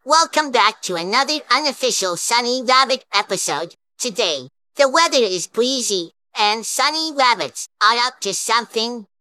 Welcome back to another unofficial Sunny Rabbit episode. Today, the weather is breezy, and Sunny Rabbits are up to something